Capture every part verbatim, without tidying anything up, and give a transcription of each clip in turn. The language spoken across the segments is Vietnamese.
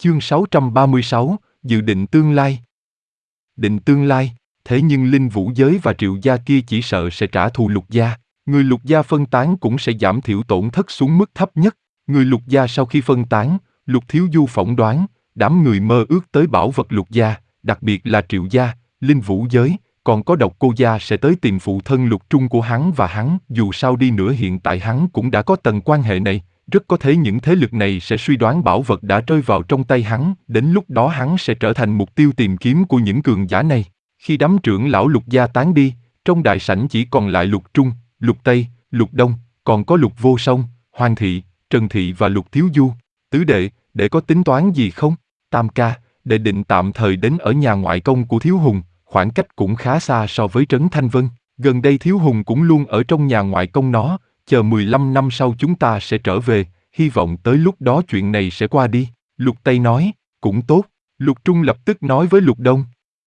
Chương sáu trăm ba mươi sáu, dự định tương lai. Định tương lai, thế nhưng Linh Vũ giới và Triệu gia kia chỉ sợ sẽ trả thù Lục gia. Người Lục gia phân tán cũng sẽ giảm thiểu tổn thất xuống mức thấp nhất. Người Lục gia sau khi phân tán, Lục Thiếu Du phỏng đoán, đám người mơ ước tới bảo vật Lục gia, đặc biệt là Triệu gia, Linh Vũ giới, còn có Độc Cô gia sẽ tới tìm phụ thân Lục Trung của hắn và hắn, dù sao đi nữa hiện tại hắn cũng đã có tầng quan hệ này. Rất có thể những thế lực này sẽ suy đoán bảo vật đã rơi vào trong tay hắn, đến lúc đó hắn sẽ trở thành mục tiêu tìm kiếm của những cường giả này. Khi đám trưởng lão Lục gia tán đi, trong đại sảnh chỉ còn lại Lục Trung, Lục Tây, Lục Đông, còn có Lục Vô Song, Hoàng Thị, Trần Thị và Lục Thiếu Du. Tứ đệ, đệ có tính toán gì không? Tam ca, đệ định tạm thời đến ở nhà ngoại công của Thiếu Hùng, khoảng cách cũng khá xa so với Trấn Thanh Vân. Gần đây Thiếu Hùng cũng luôn ở trong nhà ngoại công nó. Chờ mười lăm năm sau chúng ta sẽ trở về, hy vọng tới lúc đó chuyện này sẽ qua đi. Lục Tây nói, cũng tốt. Lục Trung lập tức nói với Lục Đông.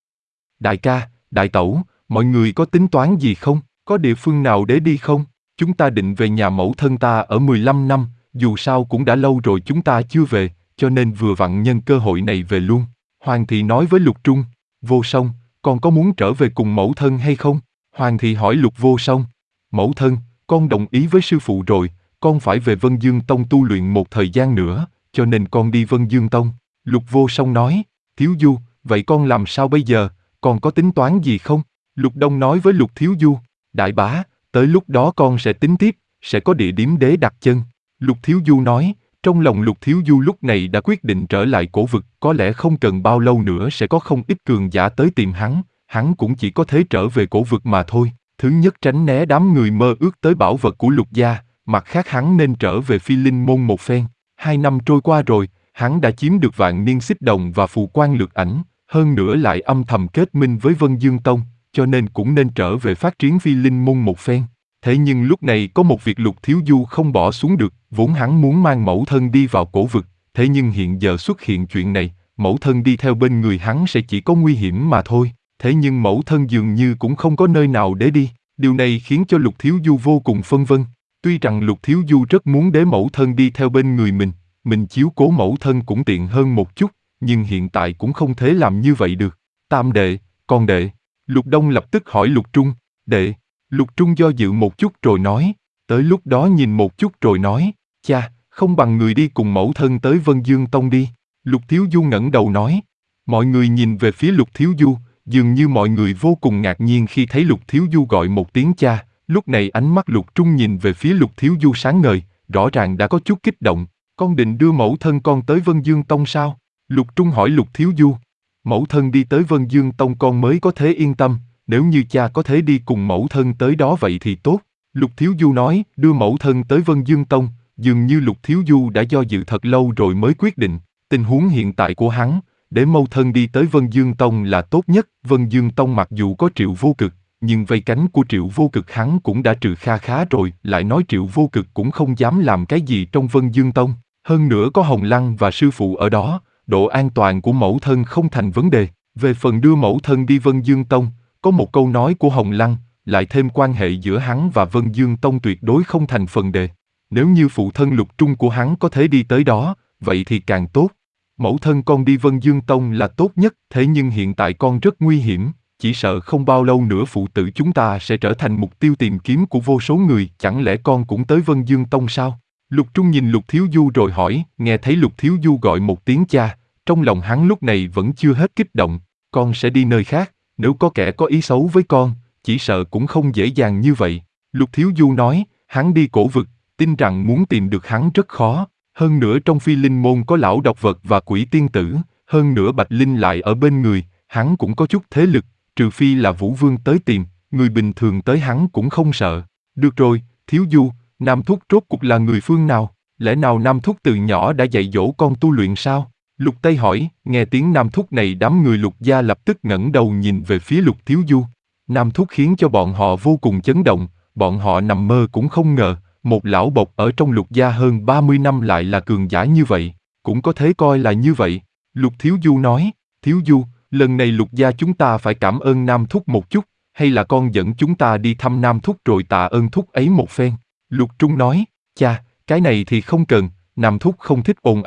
Đại ca, đại tẩu, mọi người có tính toán gì không? Có địa phương nào để đi không? Chúng ta định về nhà mẫu thân ta ở mười lăm năm, dù sao cũng đã lâu rồi chúng ta chưa về, cho nên vừa vặn nhân cơ hội này về luôn. Hoàng Thị nói với Lục Trung, Vô Song, con có muốn trở về cùng mẫu thân hay không? Hoàng Thị hỏi Lục Vô Song, mẫu thân, con đồng ý với sư phụ rồi, con phải về Vân Dương Tông tu luyện một thời gian nữa, cho nên con đi Vân Dương Tông. Lục Vô Song nói, Thiếu Du, vậy con làm sao bây giờ, con có tính toán gì không? Lục Đông nói với Lục Thiếu Du, đại bá, tới lúc đó con sẽ tính tiếp, sẽ có địa điểm để đặt chân. Lục Thiếu Du nói, trong lòng Lục Thiếu Du lúc này đã quyết định trở lại cổ vực, có lẽ không cần bao lâu nữa sẽ có không ít cường giả tới tìm hắn, hắn cũng chỉ có thể trở về cổ vực mà thôi. Thứ nhất tránh né đám người mơ ước tới bảo vật của Lục gia, mặt khác hắn nên trở về Phi Linh môn một phen. Hai năm trôi qua rồi, hắn đã chiếm được Vạn Niên Xích Đồng và Phù Quan Lược Ảnh, hơn nữa lại âm thầm kết minh với Vân Dương Tông, cho nên cũng nên trở về phát triển Phi Linh môn một phen. Thế nhưng lúc này có một việc Lục Thiếu Du không bỏ xuống được, vốn hắn muốn mang mẫu thân đi vào cổ vực, thế nhưng hiện giờ xuất hiện chuyện này, mẫu thân đi theo bên người hắn sẽ chỉ có nguy hiểm mà thôi. Thế nhưng mẫu thân dường như cũng không có nơi nào để đi, điều này khiến cho Lục Thiếu Du vô cùng phân vân. Tuy rằng Lục Thiếu Du rất muốn để mẫu thân đi theo bên người mình, mình chiếu cố mẫu thân cũng tiện hơn một chút, nhưng hiện tại cũng không thể làm như vậy được. Tam đệ, con đệ. Lục Đông lập tức hỏi Lục Trung, đệ. Lục Trung do dự một chút rồi nói, tới lúc đó nhìn một chút rồi nói, cha, không bằng người đi cùng mẫu thân tới Vân Dương Tông đi. Lục Thiếu Du ngẩng đầu nói, mọi người nhìn về phía Lục Thiếu Du. Dường như mọi người vô cùng ngạc nhiên khi thấy Lục Thiếu Du gọi một tiếng cha, lúc này ánh mắt Lục Trung nhìn về phía Lục Thiếu Du sáng ngời, rõ ràng đã có chút kích động. Con định đưa mẫu thân con tới Vân Dương Tông sao? Lục Trung hỏi Lục Thiếu Du. Mẫu thân đi tới Vân Dương Tông con mới có thể yên tâm, nếu như cha có thể đi cùng mẫu thân tới đó vậy thì tốt. Lục Thiếu Du nói, đưa mẫu thân tới Vân Dương Tông, dường như Lục Thiếu Du đã do dự thật lâu rồi mới quyết định, tình huống hiện tại của hắn, để mẫu thân đi tới Vân Dương Tông là tốt nhất. Vân Dương Tông mặc dù có Triệu Vô Cực, nhưng vây cánh của Triệu Vô Cực hắn cũng đã trừ kha khá rồi, lại nói Triệu Vô Cực cũng không dám làm cái gì trong Vân Dương Tông. Hơn nữa có Hồng Lăng và sư phụ ở đó, độ an toàn của mẫu thân không thành vấn đề. Về phần đưa mẫu thân đi Vân Dương Tông, có một câu nói của Hồng Lăng, lại thêm quan hệ giữa hắn và Vân Dương Tông tuyệt đối không thành phần đề. Nếu như phụ thân Lục Trung của hắn có thể đi tới đó, vậy thì càng tốt. Mẫu thân con đi Vân Dương Tông là tốt nhất, thế nhưng hiện tại con rất nguy hiểm, chỉ sợ không bao lâu nữa phụ tử chúng ta sẽ trở thành mục tiêu tìm kiếm của vô số người, chẳng lẽ con cũng tới Vân Dương Tông sao? Lục Trung nhìn Lục Thiếu Du rồi hỏi, nghe thấy Lục Thiếu Du gọi một tiếng cha, trong lòng hắn lúc này vẫn chưa hết kích động, con sẽ đi nơi khác, nếu có kẻ có ý xấu với con, chỉ sợ cũng không dễ dàng như vậy. Lục Thiếu Du nói, hắn đi cổ vực, tin rằng muốn tìm được hắn rất khó. Hơn nữa trong Phi Linh môn có lão độc vật và quỷ tiên tử, hơn nữa Bạch Linh lại ở bên người, hắn cũng có chút thế lực, trừ phi là Vũ Vương tới tìm, người bình thường tới hắn cũng không sợ. Được rồi, Thiếu Du, Nam Thúc rốt cuộc là người phương nào? Lẽ nào Nam Thúc từ nhỏ đã dạy dỗ con tu luyện sao? Lục Tây hỏi, nghe tiếng Nam Thúc này đám người Lục gia lập tức ngẩng đầu nhìn về phía Lục Thiếu Du. Nam Thúc khiến cho bọn họ vô cùng chấn động, bọn họ nằm mơ cũng không ngờ. Một lão bộc ở trong Lục gia hơn ba mươi năm lại là cường giả như vậy, cũng có thể coi là như vậy. Lục Thiếu Du nói, Thiếu Du, lần này Lục gia chúng ta phải cảm ơn Nam Thúc một chút, hay là con dẫn chúng ta đi thăm Nam Thúc rồi tạ ơn Thúc ấy một phen. Lục Trung nói, cha, cái này thì không cần, Nam Thúc không thích ồn ào,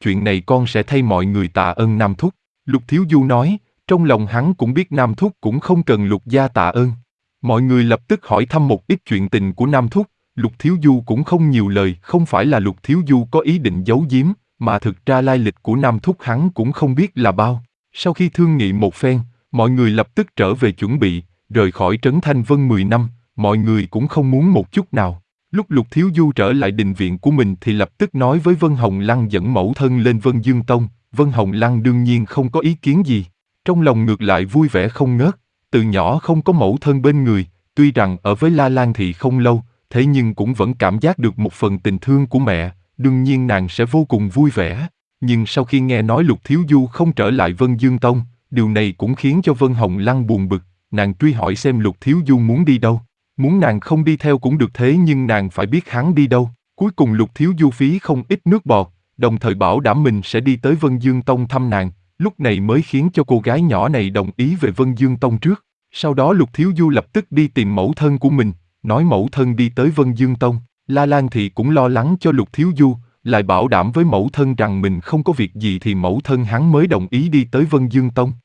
chuyện này con sẽ thay mọi người tạ ơn Nam Thúc. Lục Thiếu Du nói, trong lòng hắn cũng biết Nam Thúc cũng không cần Lục gia tạ ơn. Mọi người lập tức hỏi thăm một ít chuyện tình của Nam Thúc, Lục Thiếu Du cũng không nhiều lời, không phải là Lục Thiếu Du có ý định giấu giếm, mà thực ra lai lịch của Nam Thúc hắn cũng không biết là bao. Sau khi thương nghị một phen, mọi người lập tức trở về chuẩn bị, rời khỏi Trấn Thanh Vân mười năm, mọi người cũng không muốn một chút nào. Lúc Lục Thiếu Du trở lại đình viện của mình thì lập tức nói với Vân Hồng Lăng dẫn mẫu thân lên Vân Dương Tông, Vân Hồng Lăng đương nhiên không có ý kiến gì. Trong lòng ngược lại vui vẻ không ngớt, từ nhỏ không có mẫu thân bên người, tuy rằng ở với La Lan Thị không lâu, thế nhưng cũng vẫn cảm giác được một phần tình thương của mẹ, đương nhiên nàng sẽ vô cùng vui vẻ. Nhưng sau khi nghe nói Lục Thiếu Du không trở lại Vân Dương Tông, điều này cũng khiến cho Vân Hồng Lăng buồn bực, nàng truy hỏi xem Lục Thiếu Du muốn đi đâu. Muốn nàng không đi theo cũng được thế nhưng nàng phải biết hắn đi đâu. Cuối cùng Lục Thiếu Du phí không ít nước bọt, đồng thời bảo đảm mình sẽ đi tới Vân Dương Tông thăm nàng, lúc này mới khiến cho cô gái nhỏ này đồng ý về Vân Dương Tông trước. Sau đó Lục Thiếu Du lập tức đi tìm mẫu thân của mình, nói mẫu thân đi tới Vân Dương Tông. La Lan Thị cũng lo lắng cho Lục Thiếu Du, lại bảo đảm với mẫu thân rằng mình không có việc gì thì mẫu thân hắn mới đồng ý đi tới Vân Dương Tông.